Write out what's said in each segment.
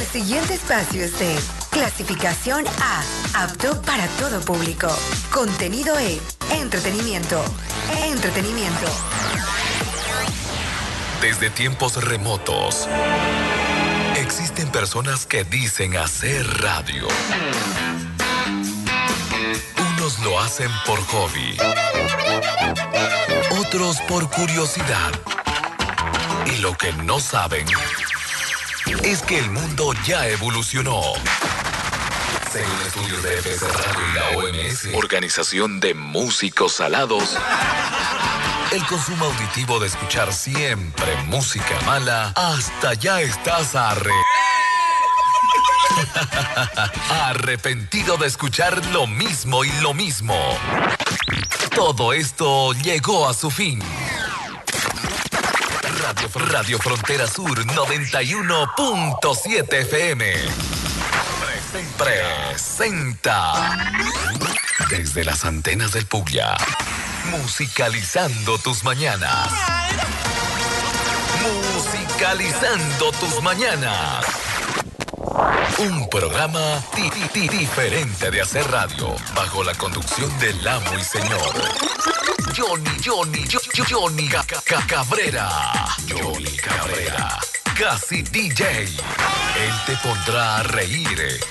siguiente espacio es de clasificación A, apto para todo público. Contenido E, entretenimiento. Entretenimiento. Desde tiempos remotos, existen personas que dicen hacer radio. Unos lo hacen por hobby, otros por curiosidad. Y lo que no saben es que el mundo ya evolucionó. Según estudios de FS Radio y la OMS, Organización de Músicos Salados, el consumo auditivo de escuchar siempre música mala, hasta ya estás arrepentido de escuchar lo mismo y lo mismo. Todo esto llegó a su fin. Radio Frontera Sur 91.7 FM presenta desde las antenas del Puglia, musicalizando tus mañanas. Musicalizando tus mañanas. Un programa diferente de hacer radio, bajo la conducción del amo y señor Johnny Cabrera. Johnny Cabrera, casi DJ. Él te pondrá a reír,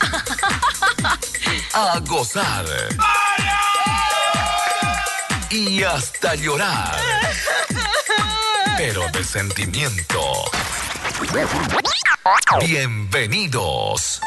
a gozar y hasta llorar, pero de sentimiento. Bienvenidos.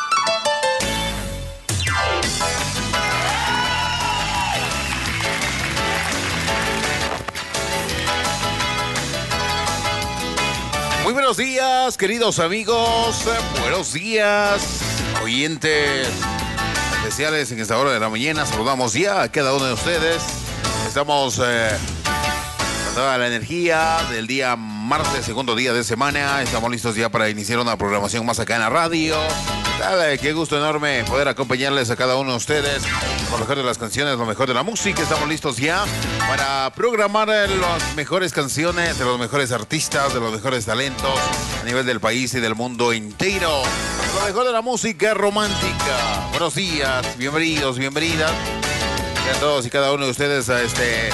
Muy buenos días, queridos amigos. Buenos días, oyentes especiales en esta hora de la mañana. Saludamos ya a cada uno de ustedes. Estamos con toda la energía del día martes, segundo día de semana. Estamos listos ya para iniciar una programación más acá en la radio. Dale, qué gusto enorme poder acompañarles a cada uno de ustedes. Lo mejor de las canciones, lo mejor de la música. Estamos listos ya para programar las mejores canciones de los mejores artistas, de los mejores talentos a nivel del país y del mundo entero. Lo mejor de la música romántica. Buenos días, bienvenidos, bienvenidas. A todos y cada uno de ustedes a este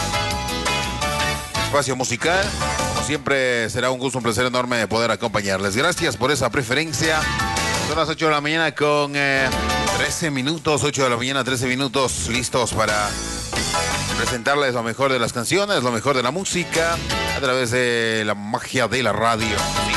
espacio musical. Como siempre, será un gusto, un placer enorme de poder acompañarles. Gracias por esa preferencia. Son las 8 de la mañana con 13 minutos, 8 de la mañana, 13 minutos, listos para presentarles lo mejor de las canciones, lo mejor de la música, a través de la magia de la radio. Sí.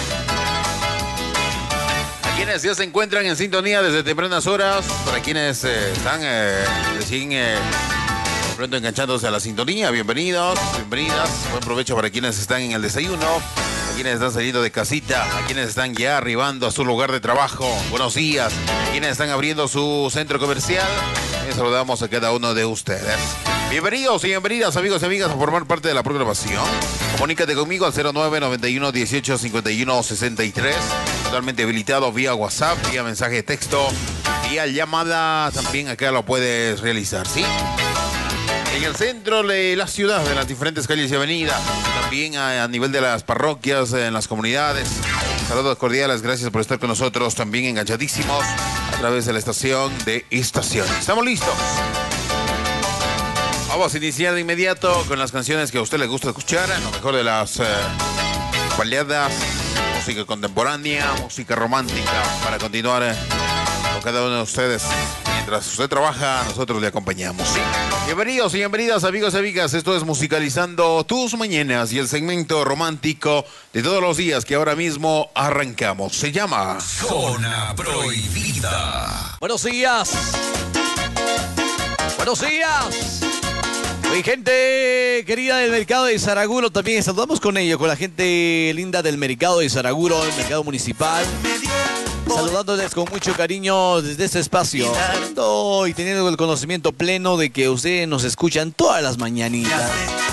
A quienes ya se encuentran en sintonía desde tempranas horas, para quienes están recién pronto enganchándose a la sintonía, bienvenidos, bienvenidas, buen provecho para quienes están en el desayuno, a quienes están saliendo de casita, a quienes están ya arribando a su lugar de trabajo, buenos días, a quienes están abriendo su centro comercial, saludamos a cada uno de ustedes. Bienvenidos y bienvenidas, amigos y amigas, a formar parte de la programación. Comunícate conmigo al 0991 18 51 63, totalmente habilitado vía WhatsApp, vía mensaje de texto, vía llamada, también acá lo puedes realizar, ¿sí? En el centro de la ciudad, en las diferentes calles y avenidas, también a nivel de las parroquias, en las comunidades. Saludos cordiales, gracias por estar con nosotros, también enganchadísimos a través de la estación de Estación. ¿Estamos listos? Vamos a iniciar de inmediato con las canciones que a usted le gusta escuchar, lo mejor de las baladas, música contemporánea, música romántica, para continuar con cada uno de ustedes. Mientras usted trabaja, nosotros le acompañamos. ¿Sí? Bienvenidos y bienvenidas, amigos y amigas. Esto es Musicalizando tus Mañanas y el segmento romántico de todos los días que ahora mismo arrancamos. Se llama Zona Prohibida. Buenos días. Buenos días. Mi gente querida del mercado de Saraguro, también saludamos con ellos, con la gente linda del mercado de Saraguro, el mercado municipal. Saludándoles con mucho cariño desde este espacio, y teniendo el conocimiento pleno de que ustedes nos escuchan todas las mañanitas.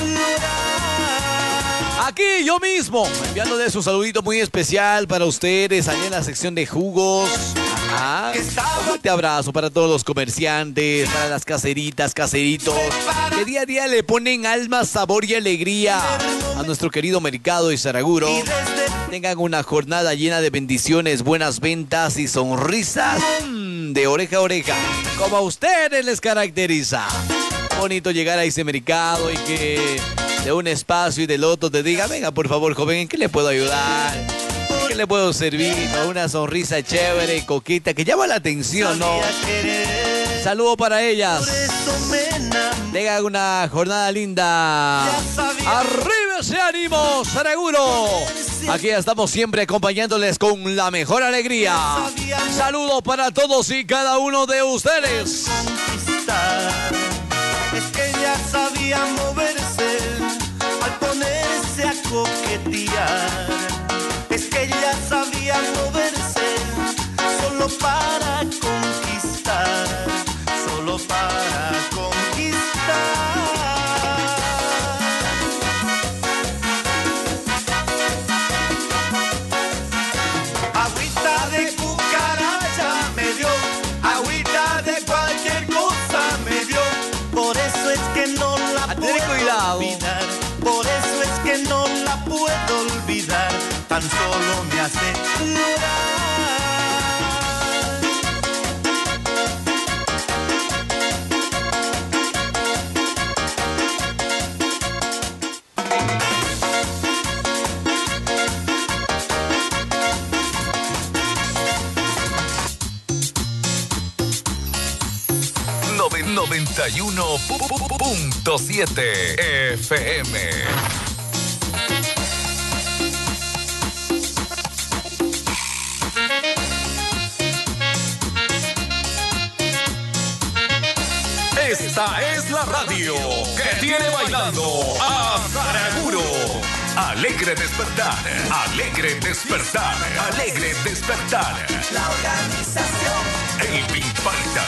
Aquí yo mismo, enviándoles un saludito muy especial para ustedes allá en la sección de jugos. Un fuerte abrazo para todos los comerciantes, para las caseritas, caseritos, que día a día le ponen alma, sabor y alegría a nuestro querido mercado de Saraguro. Tengan una jornada llena de bendiciones, buenas ventas y sonrisas de oreja a oreja, como a ustedes les caracteriza. Bonito llegar a ese mercado y que de un espacio y del otro te diga, venga por favor joven, ¿en qué le puedo ayudar? ¿En qué le puedo servir? Con una sonrisa chévere, coqueta, que llama la atención, ¿no? Saludo para ellas. Tengan una jornada linda. ¡Arriba ese ánimo, Saraguro! Aquí estamos siempre acompañándoles con la mejor alegría. Saludos para todos y cada uno de ustedes. Es que ella sabía moverse al ponerse a coquetear. Es que ella sabía moverse solo para conquistar, solo para conquistar. Agüita de cucaracha me dio, agüita de cualquier cosa me dio. Por eso es que no la puedo olvidar. Por eso es que no la puedo olvidar. Tan solo me hace llorar. Noven 91.7 FM. Esta es la radio que tiene bailando a Saraguro. Alegre despertar, alegre despertar, alegre despertar. La organización. El Pimpalta.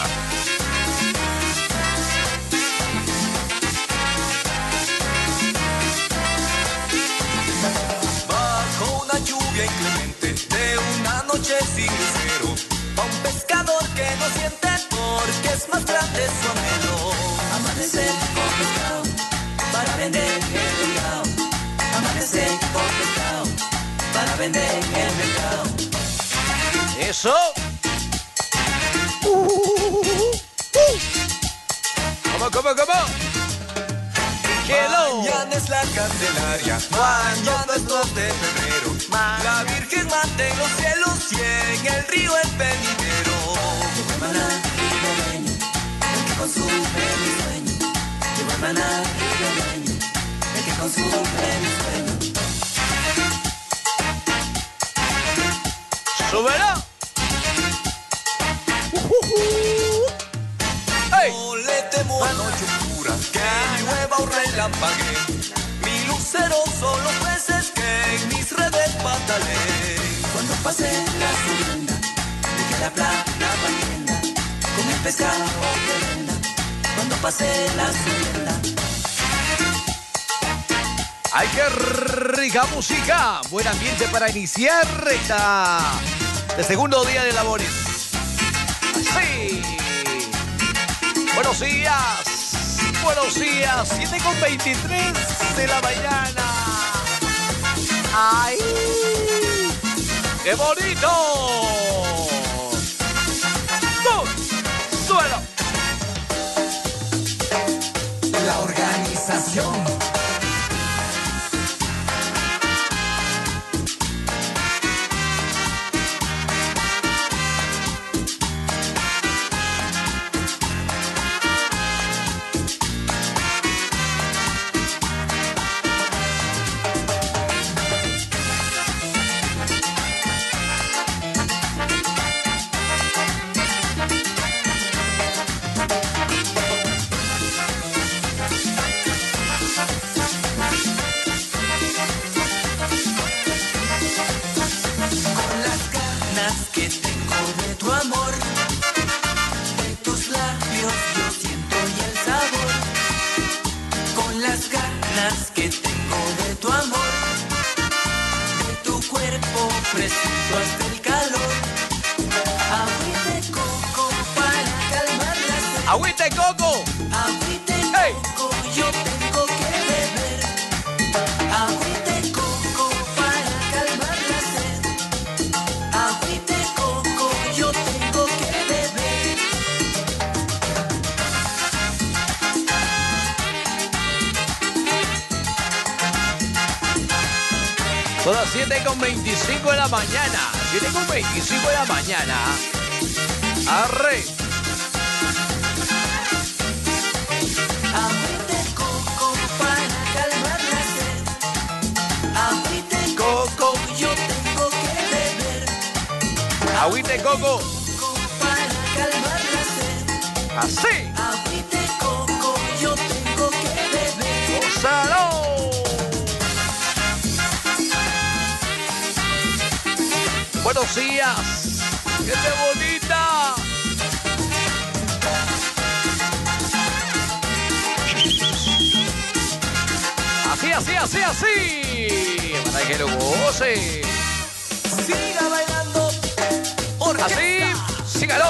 Bajo una lluvia inclemente de una noche sin lucero, a un pescador que no siente porque es más grande su anhelo. Amanecer con pescado para vender en el mercado. Amanecer con pescado para vender en el mercado. Eso. ¿Cómo? Hello. Mañana es la Candelaria, mañana es 2 de febrero. La Virgen manda en los cielos y en el río el venidero. Llegó el maná ribereño, el que consume mi sueño. Llegó el maná ribereño, el que consume mi sueño. ¡Súbelo! ¡Hey! No le temo a noche oscura, que llueva o relampague. Mi lucero son los peces que en mis redes batalé. Cuando pase la surenda, deje la plata parienda, con el pescado que venda. Cuando pase la surenda. ¡Ay, qué rica música! Buen ambiente para iniciar este segundo día de labores. ¡Sí! Buenos días, 7:23 de la mañana. ¡Ay! ¡Qué bonito! ¡Suelo! La organización. Que tengo de tu amor, de tus labios yo siento y el sabor, con las ganas que tengo de tu amor, de tu cuerpo presiento hasta el calor, agüita Agüita de coco. Agüita de Hey. coco, yo tengo que beber. Agüita de coco para calmar la sed. Agüita de coco, yo tengo que beber. Son las 7:25 de la mañana. 7:25 de la mañana. Arre. Agüita de coco para calmar la sed. Agüita de coco, yo tengo que beber. Agüita de coco. Coco para calmar la sed. Así. Agüita de coco, yo tengo que beber. ¡Gózalo! Buenos días. ¡Gente bonita! Así. Para que lo goce. Siga bailando. Así. Sígalo.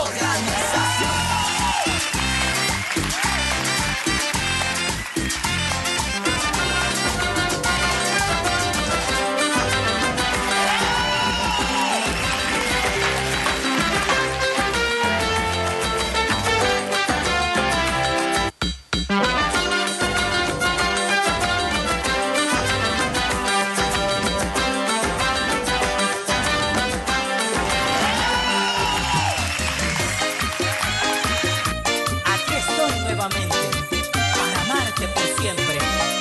Aquí estoy nuevamente para amarte por siempre.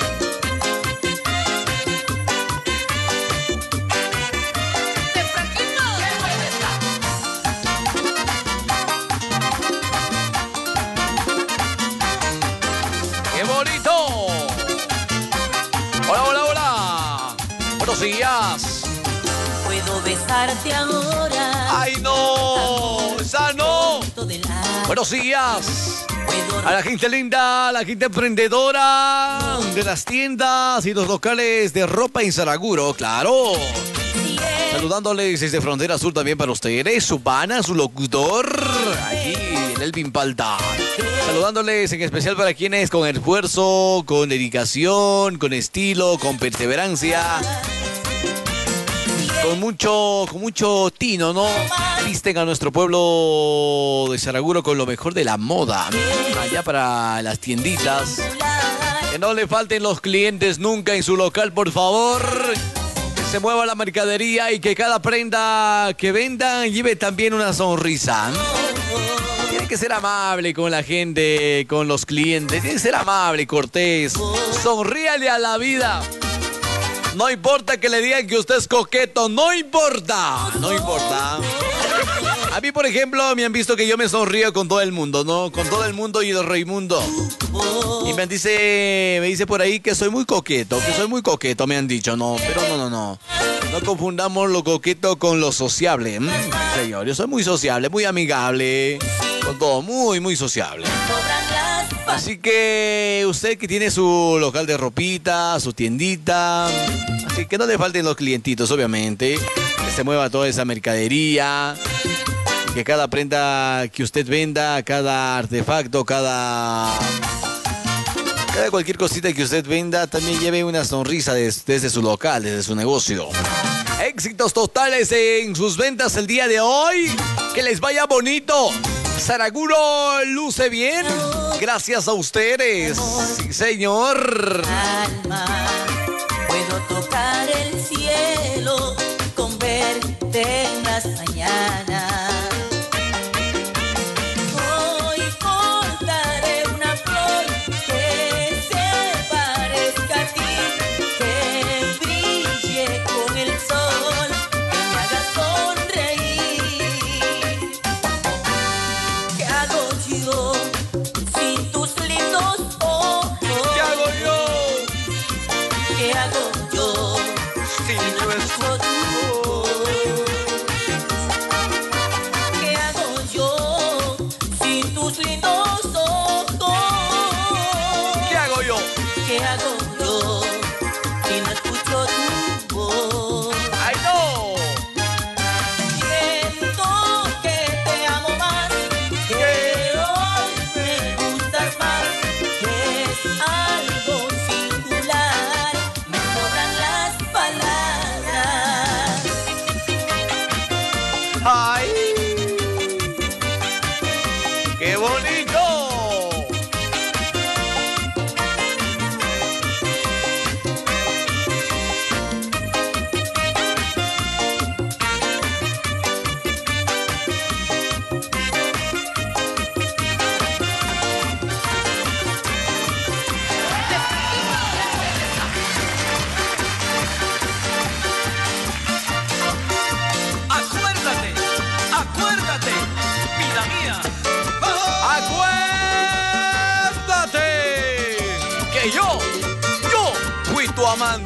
¡Qué bonito! Hola. Buenos días. Puedo besarte ahora. ¡Ay, no! ¡Esa no! Buenos días. A la gente linda, a la gente emprendedora de las tiendas y los locales de ropa en Saraguro, claro. Saludándoles desde Frontera Sur también para ustedes, su pana, su locutor, aquí en Elvin Palta. Saludándoles en especial para quienes con esfuerzo, con dedicación, con estilo, con perseverancia, con mucho tino, ¿no? Visten a nuestro pueblo de Saraguro con lo mejor de la moda. Allá para las tienditas. Que no le falten los clientes nunca en su local, por favor. Que se mueva la mercadería y que cada prenda que vendan lleve también una sonrisa. Tiene que ser amable con la gente, con los clientes. Tiene que ser amable, cortés. Sonríale a la vida. No importa que le digan que usted es coqueto, no importa. A mí, por ejemplo, me han visto que yo me sonrío con todo el mundo, ¿no? Con todo el mundo y el Raimundo. Y me dice por ahí que soy muy coqueto, me han dicho, no. Pero no. No confundamos lo coqueto con lo sociable. Señor, yo soy muy sociable, muy amigable. Con todo, muy sociable. Así que usted que tiene su local de ropita, su tiendita, así que no le falten los clientitos, obviamente. Que se mueva toda esa mercadería. Que cada prenda que usted venda, cada artefacto, cada cualquier cosita que usted venda, también lleve una sonrisa desde su local, desde su negocio. Éxitos totales en sus ventas el día de hoy. Que les vaya bonito. Saraguro luce bien. Gracias a ustedes. Sí, señor. Alma, puedo tocar el cielo con verte en las mañanas. Hoy cortaré una flor que se parezca a ti, que brille con el sol, que me haga sonreír. ¿Qué hago yo sin tus lindos ojos? ¿Qué hago yo? ¿Qué hago yo Sí, si no escucho tu voz? ¿Qué hago yo sin tus lindos ojos? ¿Qué hago yo? ¿Qué hago yo si no escucho tu voz? ¡Ay, no! Siento que te amo más que hoy me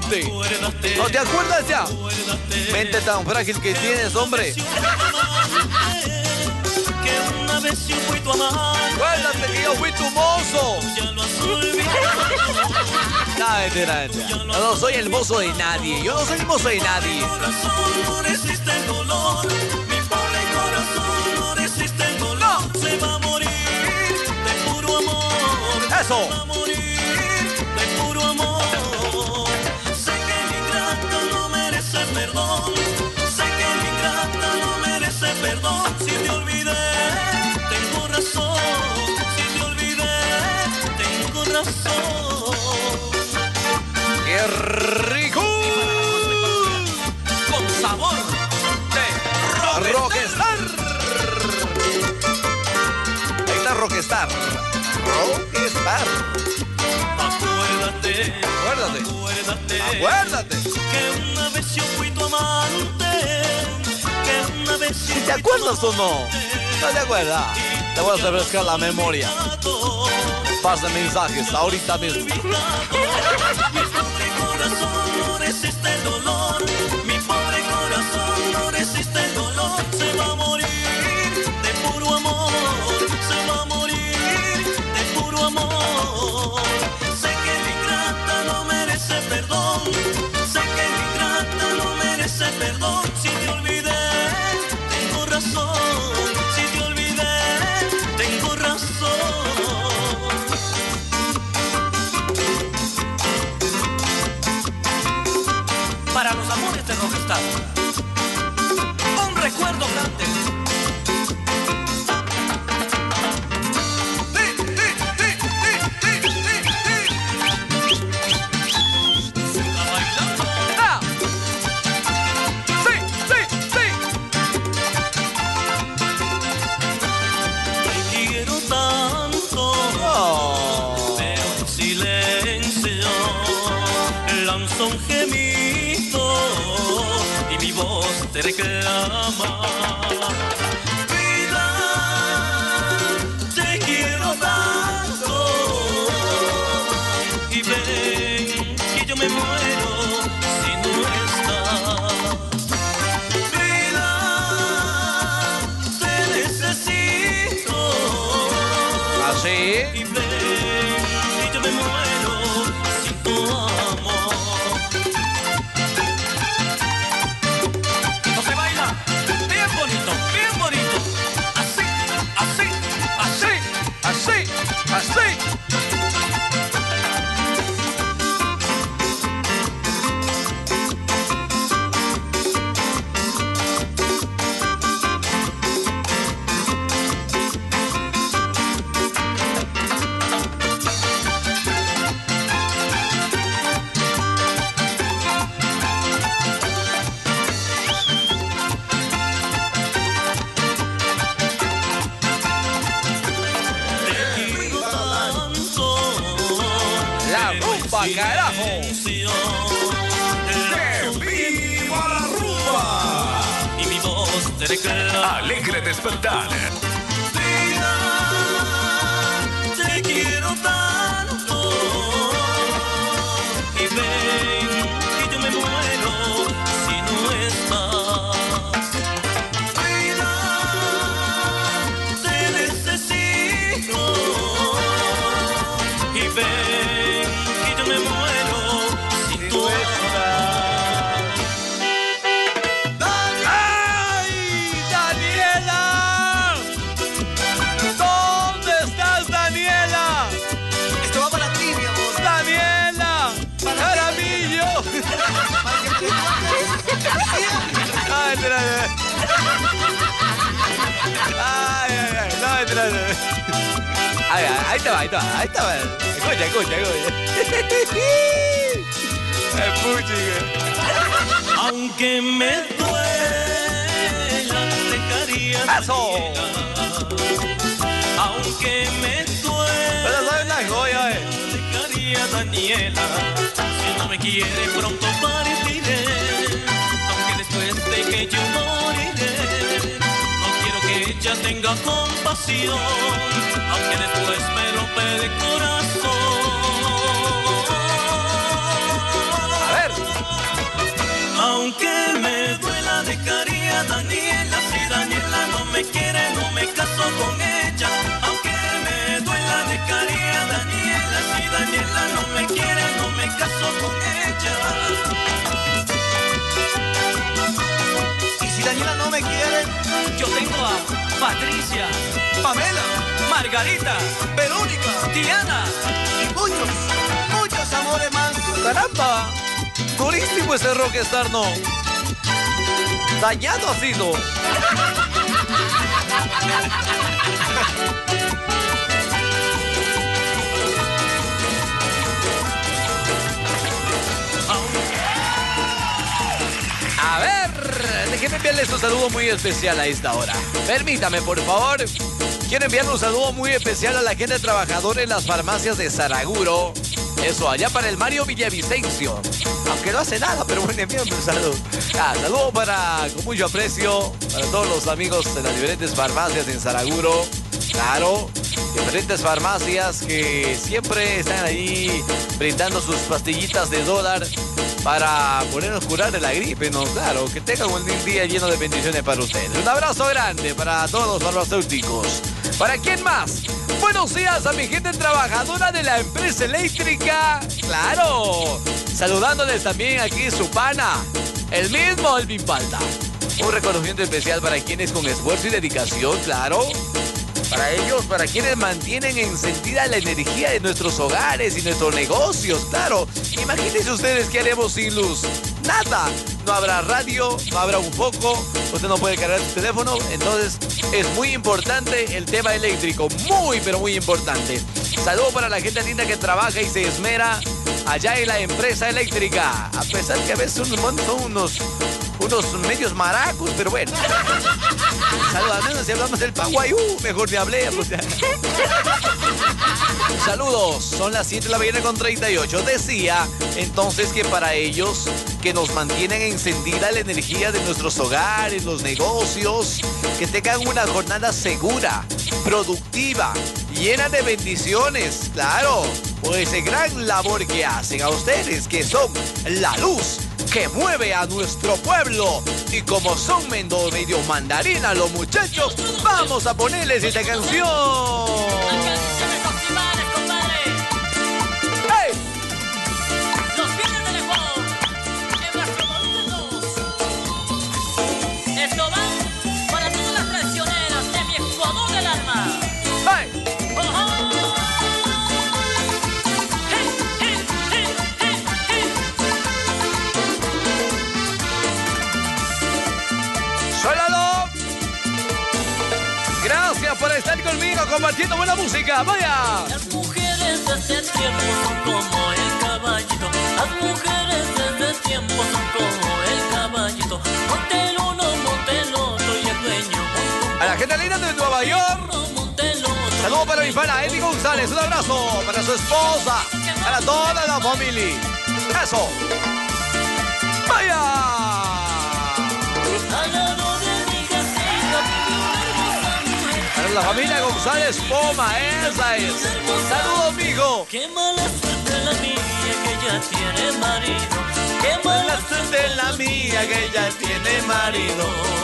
mente. ¿No te acuerdas ya? Mente tan frágil que tienes, hombre. Acuérdate que yo fui tu mozo. No, mentira. Yo no soy el mozo de nadie. Yo no soy el mozo de nadie. Eso. Se va a morir de puro amor. Sé que el ingrata no merece perdón. Sé que el ingrata no merece perdón. Si te olvidé, tengo razón. Si te olvidé, tengo razón. ¡Qué rico! Con sabor de Rockstar. Ahí está Rockstar. Rockstar. Acuérdate, Acuérdate. que una vez yo fui tu amante. Que una vez yo ¿Te acuerdas o no? ¿No te acuerdas? Te voy a refrescar la memoria. Pasa mensajes ahorita mismo. Mi pobre corazón no resiste el dolor. Mi pobre corazón no resiste el dolor. Se va a morir de puro amor. Se va a morir de puro amor. Sé que el ingrata no merece perdón. Sé que el ingrata no merece perdón. Si te olvidé, tengo razón. Si te olvidé, tengo razón. Para los amores de Rockstar, un recuerdo grande. Siga bailando. ¡Ah! ¡Sí, sí, sí! Te quiero tanto, Oh. pero en silencio lanzo un gemido y mi voz te reclama. Vida, te quiero tanto y ven que yo me muero si no estás. Vida, te necesito. ¿Así? Y ven, y yo me muero sin tu amor. Esto se baila bien bonito, bien bonito. Así, así, así. Así, así. Te quiero tanto. La pero en rumba, carajo. silencio, ¡Que viva la rumba! y mi voz te reclama. Alegre despertar. Vida, te quiero tanto y ven que yo me muero si no estás. Vida, te necesito y ven que yo me muero si tú estás. ¡Ay, Daniela! ¿Dónde estás, Daniela? Esto va para ti, mi amor. ¡Daniela! ¡Caramillo! Ay, espérate. Ay, ay, ay. No, espérate. Ay, ay, ahí te va, ahí te va, ahí te va. Escucha, escucha, escucha. Ay, puchica. Aunque me duela, dejaría ¡Eso! aunque me Pero duela, soy una joya, dejaría Daniela. Si no me quiere pronto partiré, aunque después de que yo moriré. No quiero que ella tenga compasión, aunque después me rompe de corazón. A ver. Aunque me duela, dejaría a Daniela. Si Daniela no me quiere, no me caso con ella. Aunque me duela, dejaría a Daniela. Si Daniela no me quiere, no me caso con ella. Y si Daniela no me quiere, Yo tengo a Patricia, Pamela, Margarita, Verónica Diana. y muchos, muchos amores más. ¡Caramba! Turístico ese rockstar, ¿no? Dañado ha sido. A ver, déjenme enviarles un saludo muy especial a esta hora. Permítame, por favor. Quiero enviarle un saludo muy especial a la gente trabajadora en las farmacias de Saraguro. Eso, allá para el Mario Villavicencio. Aunque no hace nada, pero bueno, envíame un saludo. Saludo con mucho aprecio para todos los amigos de las diferentes farmacias en Saraguro. Claro, diferentes farmacias que siempre están ahí brindando sus pastillitas de dólar para podernos curar de la gripe, ¿no? Claro, que tengan un día lleno de bendiciones para ustedes. Un abrazo grande para todos los farmacéuticos. ¿Para quién más? Buenos días a mi gente trabajadora de la empresa eléctrica. ¡Claro! Saludándoles también aquí su pana, el mismo Elvin Palta. Un reconocimiento especial para quienes con esfuerzo y dedicación, claro. Para ellos, para quienes mantienen encendida la energía de nuestros hogares y nuestros negocios, claro. Imagínense ustedes qué haremos sin luz. Nada. No habrá radio, no habrá un foco, usted no puede cargar su teléfono. Entonces es muy importante el tema eléctrico. Muy, pero muy importante. Saludos para la gente linda que trabaja y se esmera allá en la empresa eléctrica. A pesar que a veces son unos medios maracos, pero bueno. Saludos, al menos si hablamos del Paguayú, mejor ni hablemos. Saludos, son las 7 de la mañana con 38. Decía entonces que para ellos que nos mantienen encendida la energía de nuestros hogares, los negocios, que tengan una jornada segura, productiva, llena de bendiciones, claro, por esa gran labor que hacen a ustedes, que son la luz que mueve a nuestro pueblo. Y como son medio mandarinas los muchachos, vamos a ponerles esta canción. ¡Hey! Los Fieles del Ecuador, en nuestro volumen 2. Esto va para todas las traicioneras de mi Ecuador del alma. ¡Hey! ¡Oh, oh! ¡Hey, hey, hey, hey, hey! ¡Suélalo! Gracias por estar conmigo compartiendo buena música. ¡Vaya! Las mujeres de este tiempo son como el caballito. Las mujeres de este tiempo son como el caballito. Monte el uno, monte el otro y el dueño. A la gente linda de Nueva York. Monte el otro. Saludos para mi pana Eddie González. Un abrazo para su esposa. Para toda la familia. Eso. ¡Vaya! Al lado de mi casita vive una hermosa mujer. Para la familia González Poma. Esa es. Saludos, mijo. Qué mala suerte la mía que ya tiene marido. Qué mala suerte la mía que ya tiene marido.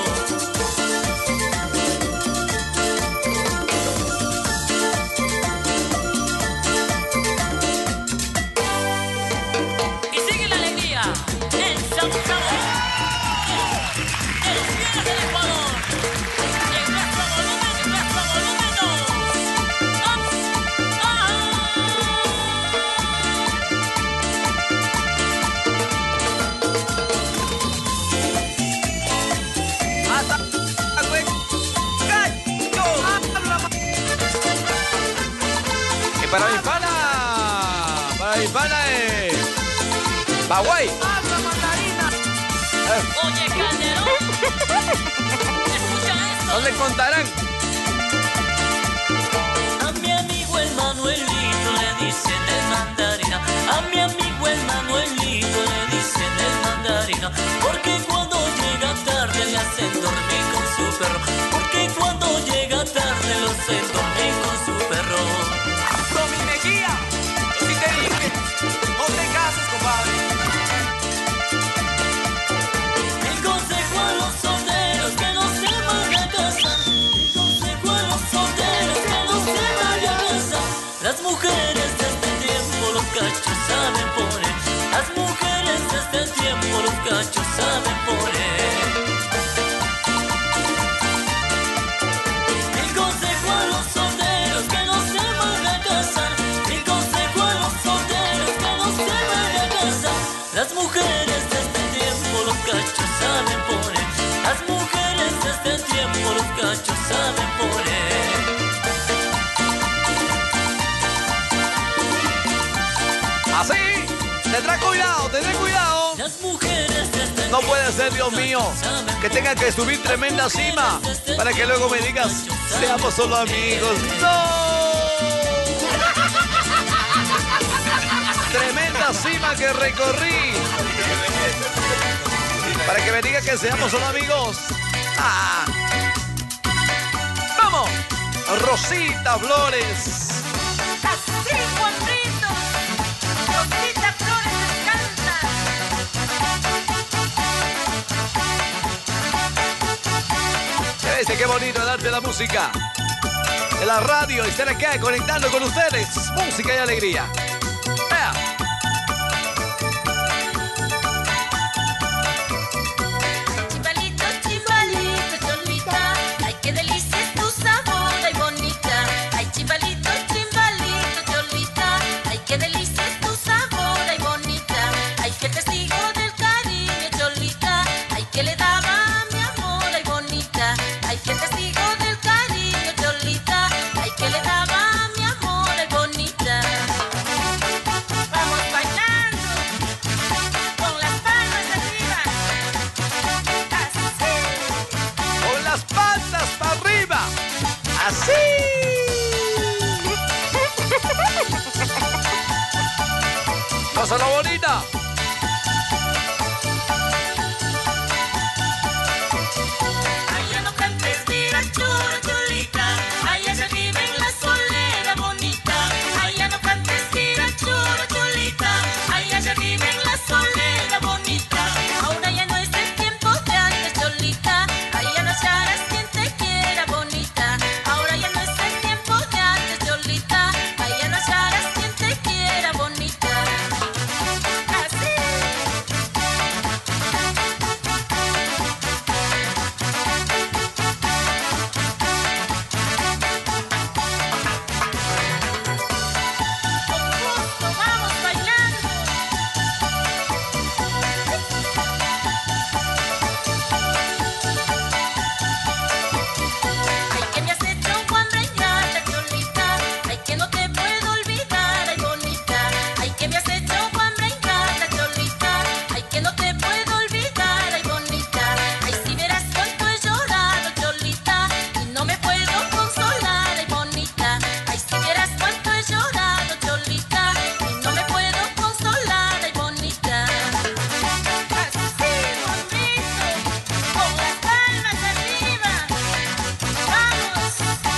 Y sigue la alegría en Sabor Sabor de los Fieles del Ecuador. En nuestro volumen 2. Y para mi pana Baguay. Oye, Calderón, escucha esto. ¿Dónde contarán? A mi amigo el Manuelito le dicen el mandarina. A mi amigo el Manuelito le dicen el mandarina. Porque cuando llega tarde le hacen dormir con su perro. Porque cuando llega tarde lo hacen dormir con su perro. Romy Mejía, si te dije, no te cases, compadre. saben por él. Mi consejo a los solteros que no se van a casar. Mi consejo a los solteros que no se van a casar. Las mujeres de este tiempo, los cachos saben por él. Las mujeres de este tiempo, los cachos saben por él. Así, tendrá cuidado, tendrá cuidado. Las mujeres de este No puede ser, Dios mío, que tenga que subir tremenda cima para que luego me digas, seamos solo amigos. ¡No! Tremenda cima que recorrí para que me diga que seamos solo amigos. ¡Ah! ¡Vamos! Rosita Flores. Así, Juanito. Rosita Flores me canta. Ya ves, qué bonito darte la música de la radio y estar acá conectando con ustedes. Música y alegría. ¡Vea! Chimbalito, chimbalito, cholita. Ay, qué delicia es tu sabor, ay, bonita. Ay, chimbalito, chimbalito, cholita. Ay, qué delicia es tu sabor, ay, bonita. Ay, qué testigo del cariño, cholita. Ay, que le daba mi amor, ay, bonita. Ay, qué testigo del cariño, cholita. Ay, que le daba mi amor, ay, bonita. Vamos bailando con las palmas arriba. Así. Con las patas para arriba. Así. Pásala bonita. Ay, ya no cantes, mira, chula, chulita. Ay, allá vive en la solera bonita. Ay, ya no cantes, mira, chula, chulita. Ay, allá vive en la solera bonita. Ahora ya no es el tiempo de antes, cholita. Ay, ya no hallarás quien te quiera bonita. Ahora ya no es el tiempo de antes, cholita. Ay, ya no hallarás quien te quiera bonita. Así. Con gusto, vamos bailando. Ay, que me has hecho Juan Reñata, cholita. Ay, que no te puedo olvidar, ay, bonita. Ay, que me has hecho Juan Reñata, cholita. Ay, que no te puedo olvidar, ay, bonita. Ay, si verás cuánto he llorado, cholita. Y no me puedo consolar, ay, bonita. Ay, si vieras cuánto he llorado, cholita. Y no me puedo consolar, ay, bonita. Así, bonito, con las palmas arriba. Vamos.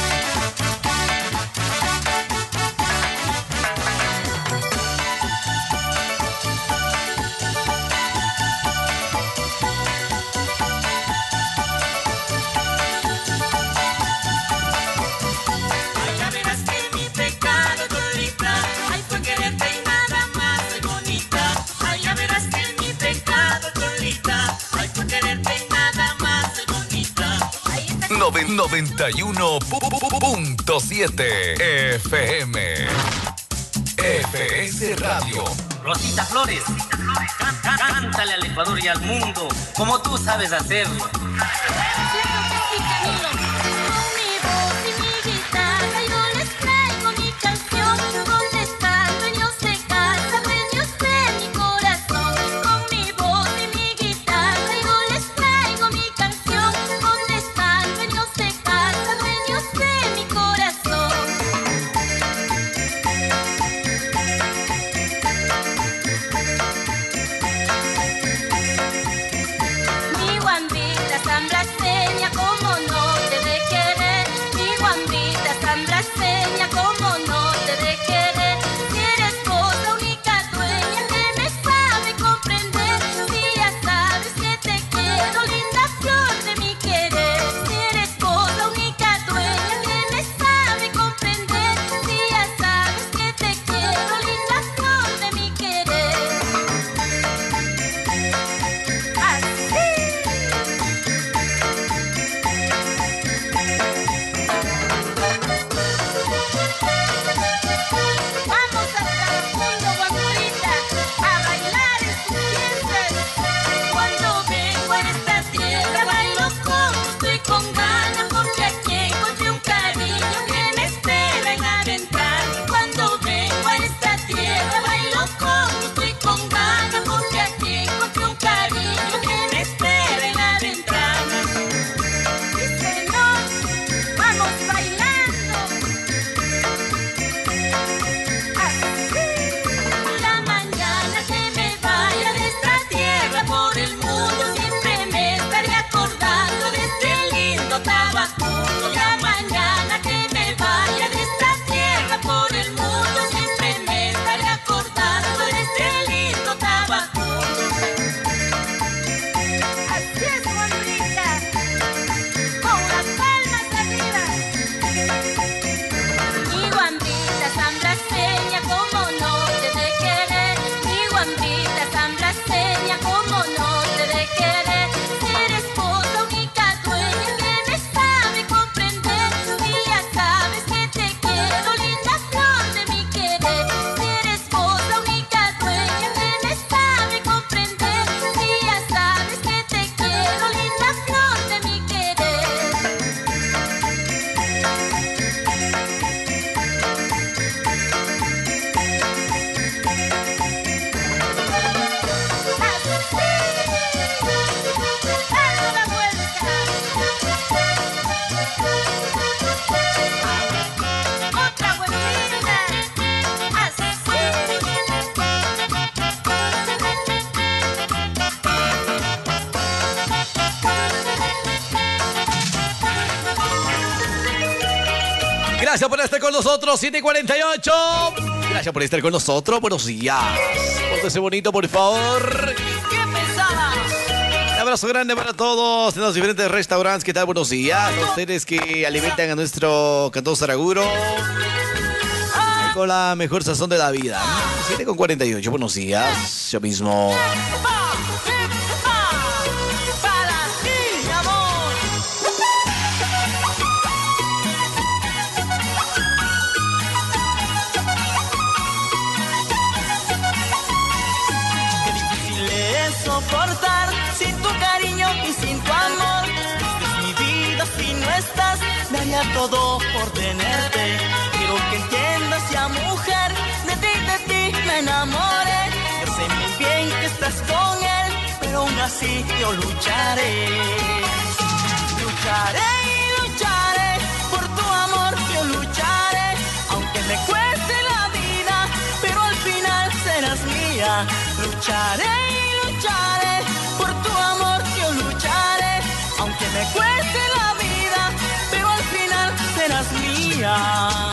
Ay, ya verás que mi pecado, cholita. Ay, fue quererte y nada más, ay, bonita. Ay, ya verás que mi pecado, cholita. Ay, fue quererte y nada más, ay, bonita. Ahí está. 91.7 FM. FS Radio. Rosita Flores, cántale al Ecuador y al mundo como tú sabes hacerlo. Claro que sí, Camilo. Con mi voz y mi guitarra yo les traigo mi canción. ¿Dónde están, dueños de casa, dueños de mi corazón? Con mi voz y mi guitarra yo les traigo mi canción. ¿Dónde están, dueños de casa, dueños de mi corazón? Mi guambita, San Blasenia, como no te Gracias por estar con nosotros, 7:48. Gracias por estar con nosotros, buenos días. Póntese bonito, por favor. ¡Qué pesada! Un abrazo grande para todos en los diferentes restaurantes. ¿Qué tal? Buenos días. A ustedes que alimentan a nuestro Cantón Saraguro con la mejor sazón de la vida. 7:48, buenos días. Yo mismo. Para ti, mi amor. Qué difícil es soportar sin tu cariño y sin tu amor. Esta es mi vida, si no estás, daría todo por tenerte. Quiero que entiendas ya, mujer, de ti me enamoré. Yo sé muy bien que estás con él, pero aún así yo lucharé. Lucharé y lucharé por tu amor, yo lucharé. Aunque me cueste la vida, pero al final serás mía. Lucharé y lucharé por tu amor, yo lucharé. Aunque me cueste la vida, pero al final serás mía.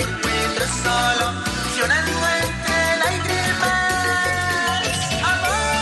Solo, si una encuentre lágrimas, amor.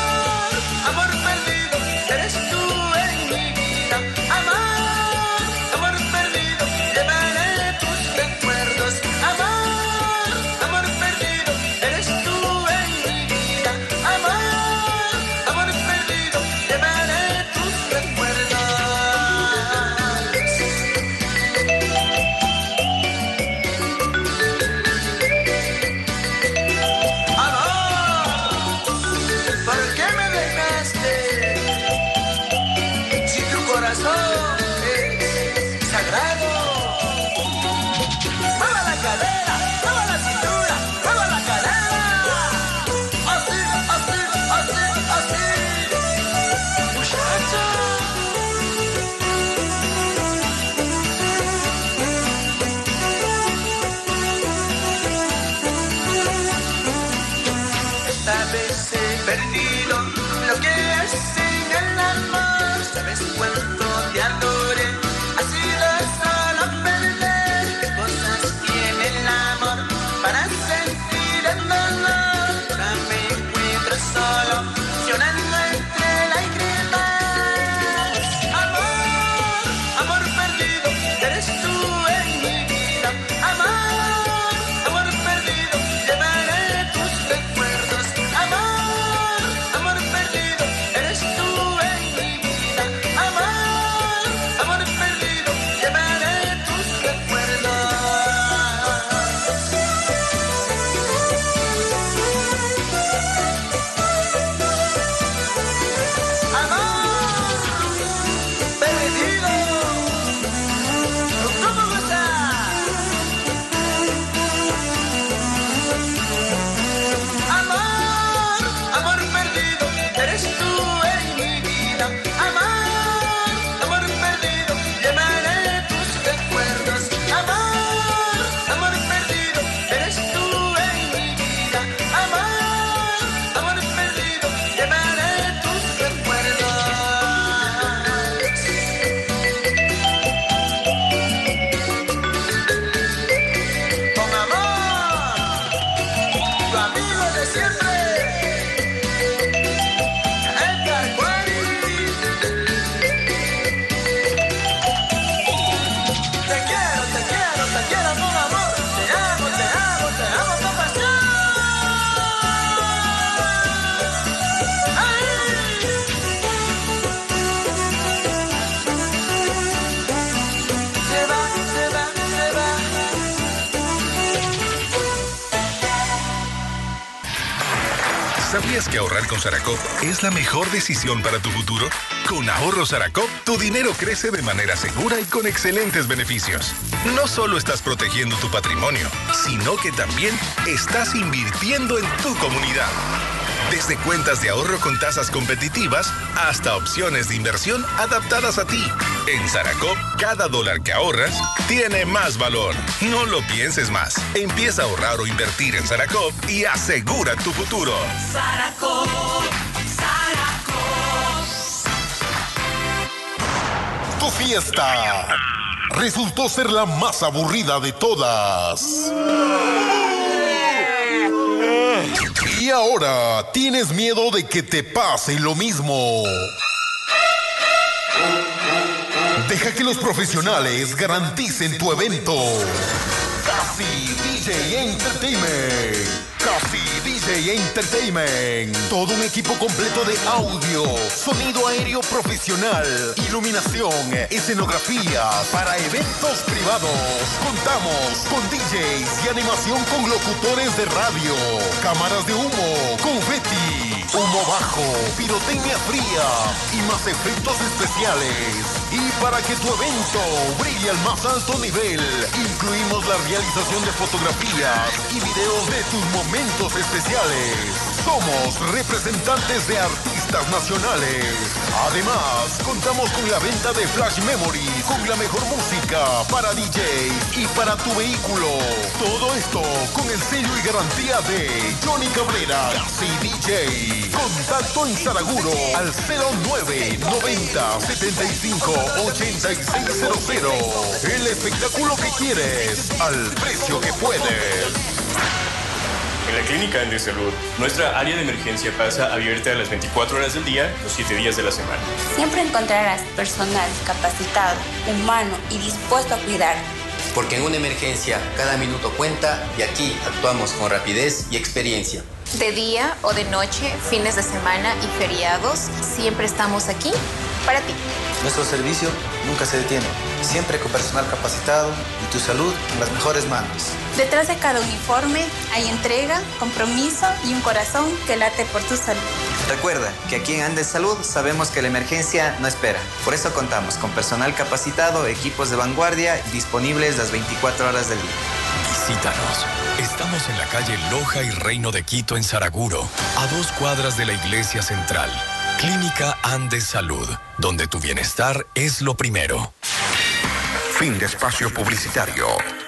¿Sabías que ahorrar con Saracop es la mejor decisión para tu futuro? Con Ahorro Saracop, tu dinero crece de manera segura y con excelentes beneficios. No solo estás protegiendo tu patrimonio, sino que también estás invirtiendo en tu comunidad. Desde cuentas de ahorro con tasas competitivas hasta opciones de inversión adaptadas a ti. En Saracop, cada dólar que ahorras tiene más valor. No lo pienses más. Empieza a ahorrar o invertir en Saracop y asegura tu futuro. Saracop, Saracop. Tu fiesta resultó ser la más aburrida de todas. Y ahora tienes miedo de que te pase lo mismo. Deja que los profesionales garanticen tu evento. Casi DJ Entertainment. Casi DJ Entertainment. Todo un equipo completo de audio, sonido aéreo profesional, iluminación, escenografía para eventos privados. Contamos con DJs y animación con locutores de radio, cámaras de humo, confeti, humo bajo, pirotecnia fría y más efectos especiales. Y para que tu evento brille al más alto nivel, incluimos la realización de fotografías y videos de tus momentos especiales. Somos representantes de artistas nacionales. Además, contamos con la venta de Flash Memory, con la mejor música para DJs y para tu vehículo. Todo esto con el sello y garantía de Johnny Cabrera, Casi DJ. Contacto en Saraguro al 09 90 75 8600. El espectáculo que quieres al precio que puedes. En la Clínica Andes Salud, nuestra área de emergencia pasa abierta a las 24 horas del día, los 7 días de la semana. Siempre encontrarás personal capacitado, humano y dispuesto a cuidar. Porque en una emergencia cada minuto cuenta y aquí actuamos con rapidez y experiencia. De día o de noche, fines de semana y feriados, siempre estamos aquí para ti. Nuestro servicio nunca se detiene, siempre con personal capacitado y tu salud en las mejores manos. Detrás de cada uniforme hay entrega, compromiso y un corazón que late por tu salud. Recuerda que aquí en Andes Salud sabemos que la emergencia no espera. Por eso contamos con personal capacitado, equipos de vanguardia disponibles las 24 horas del día. Visítanos. Estamos en la calle Loja y Reino de Quito en Saraguro, a 2 cuadras de la Iglesia Central. Clínica Andes Salud, donde tu bienestar es lo primero. Fin de espacio publicitario.